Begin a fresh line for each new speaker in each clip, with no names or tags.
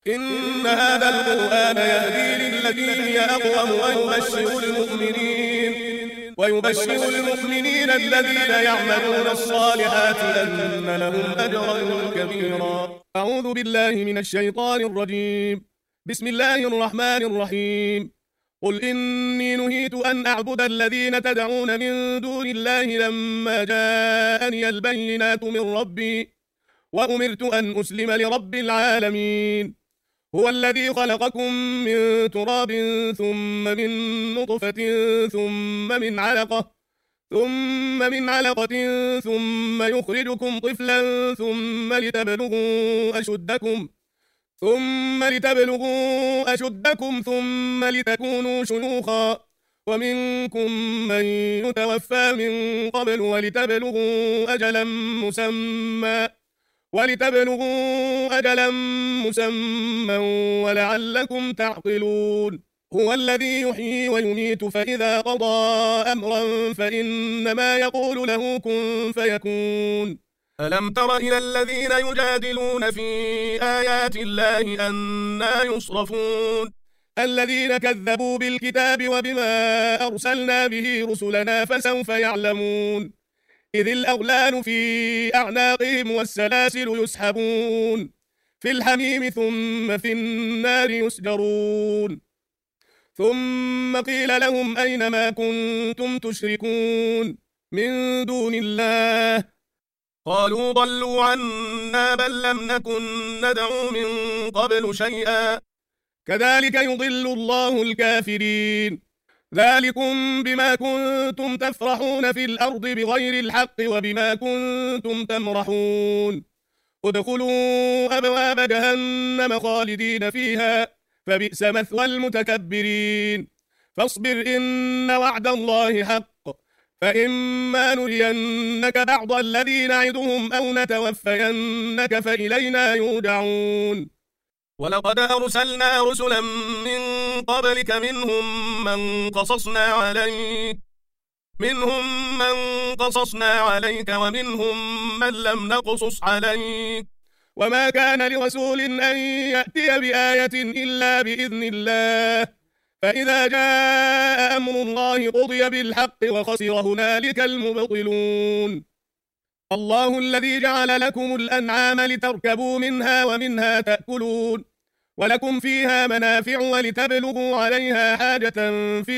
إن هذا القرآن يهدي للتي هي أقوم ويبشر المؤمنين الذين يعملون الصالحات أن لهم أجرا كبيرا. أعوذ بالله من الشيطان الرجيم. بسم الله الرحمن الرحيم. قل إني نهيت أن أعبد الذين تدعون من دون الله لما جاءني البينات من ربي وأمرت أن أسلم لرب العالمين. هو الذي خلقكم من تراب ثم من نطفة ثم من علقة ثم يخرجكم طفلا ثم لتبلغوا أشدكم ثم لتكونوا شيوخا ومنكم من يتوفى من قبل ولتبلغوا أجلا مسمى ولعلكم تعقلون. هو الذي يحيي ويميت فإذا قضى أمرا فإنما يقول له كن فيكون. ألم تر إلى الذين يجادلون في آيات الله أنى يصرفون الذين كذبوا بالكتاب وبما أرسلنا به رسلنا فسوف يعلمون. إذ الأغلال في أعناقهم والسلاسل يسحبون في الحميم ثم في النار يسجرون. ثم قيل لهم أين ما كنتم تشركون من دون الله قالوا ضلوا عنا بل لم نكن ندعو من قبل شيئا كذلك يضل الله الكافرين. ذلكم بما كنتم تفرحون في الأرض بغير الحق وبما كنتم تمرحون. ادخلوا أبواب جهنم خالدين فيها فبئس مثوى المتكبرين. فاصبر إن وعد الله حق فإما نرينك بعض الذي نعدهم أو نتوفينك فإلينا يرجعون. ولقد أرسلنا رسلا من قبلك منهم من قصصنا عليك ومنهم من لم نقصص عليك وما كان لرسول أن يأتي بآية إلا بإذن الله فإذا جاء أمر الله قضي بالحق وخسر هنالك المبطلون. الله الذي جعل لكم الأنعام لتركبوا منها ومنها تأكلون ولكم فيها منافع ولتبلغوا عليها حاجة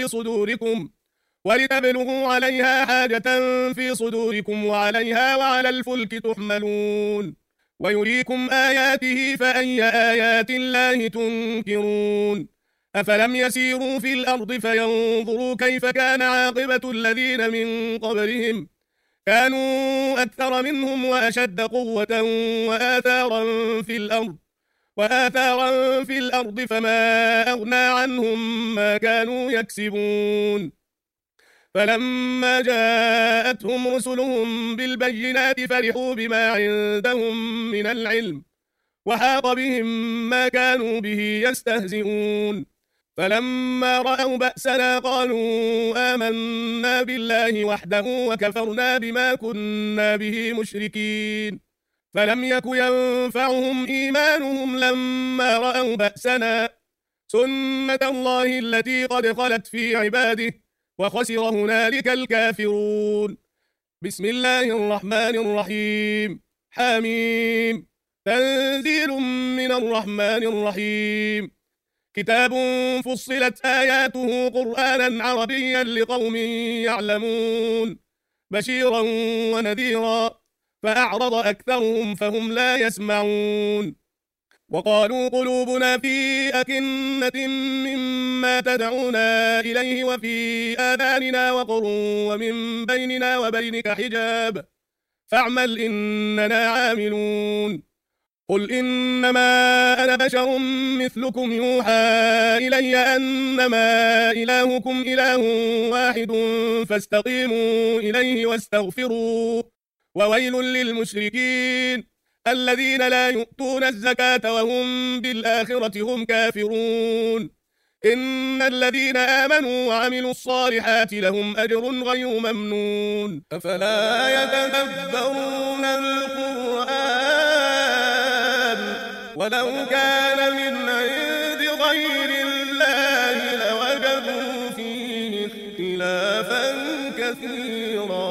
في صدوركم وعليها وعلى الفلك تحملون. ويريكم آياته فأي آيات الله تنكرون. أفلم يسيروا في الأرض فينظروا كيف كان عاقبة الذين من قبلهم كانوا أكثر منهم وأشد قوة وآثارا في الأرض فما أغنى عنهم ما كانوا يكسبون. فلما جاءتهم رسلهم بالبينات فرحوا بما عندهم من العلم وحاق بهم ما كانوا به يستهزئون. فلما رأوا بأسنا قالوا آمنا بالله وحده وكفرنا بما كنا به مشركين. فلم يك ينفعهم إيمانهم لما رأوا بأسنا سنة الله التي قد خلت في عباده وخسر هنالك الكافرون. بسم الله الرحمن الرحيم. حميم. تنزيل من الرحمن الرحيم. كتاب فصلت آياته قرآنا عربيا لقوم يعلمون بشيرا ونذيرا فأعرض أكثرهم فهم لا يسمعون. وقالوا قلوبنا في أكنة مما تدعونا إليه وفي آذاننا وقر ومن بيننا وبينك حجاب فاعمل إننا عاملون. قل إنما أنا بشر مثلكم يوحى إلي أنما إلهكم إله واحد فاستقيموا إليه واستغفروا وويل للمشركين الذين لا يؤتون الزكاة وهم بالآخرة هم كافرون. إن الذين آمنوا وعملوا الصالحات لهم أجر غير ممنون. أفلا يتدبرون القرآن ولو كان من غير الله لوجدوا فيه اختلافا كثيرا.